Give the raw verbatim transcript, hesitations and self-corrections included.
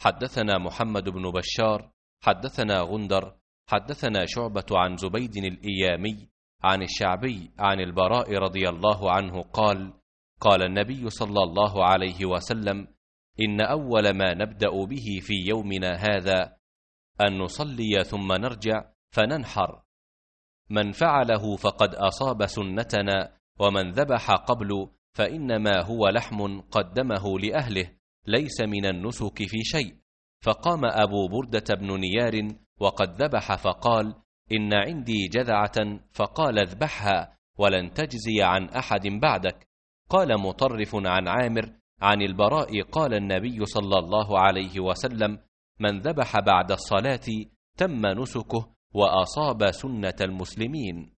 حدثنا محمد بن بشار حدثنا غندر حدثنا شعبة عن زبيد الإيامي عن الشعبي عن البراء رضي الله عنه قال: قال النبي صلى الله عليه وسلم: إن أول ما نبدأ به في يومنا هذا أن نصلي ثم نرجع فننحر، من فعله فقد أصاب سنتنا، ومن ذبح قبل فإنما هو لحم قدمه لأهله، ليس من النسك في شيء. فقام أبو بردة بن نيار وقد ذبح فقال: إن عندي جذعة، فقال: اذبحها ولن تجزي عن أحد بعدك. قال مطرف عن عامر عن البراء قال النبي صلى الله عليه وسلم: من ذبح بعد الصلاة تم نسكه وأصاب سنة المسلمين.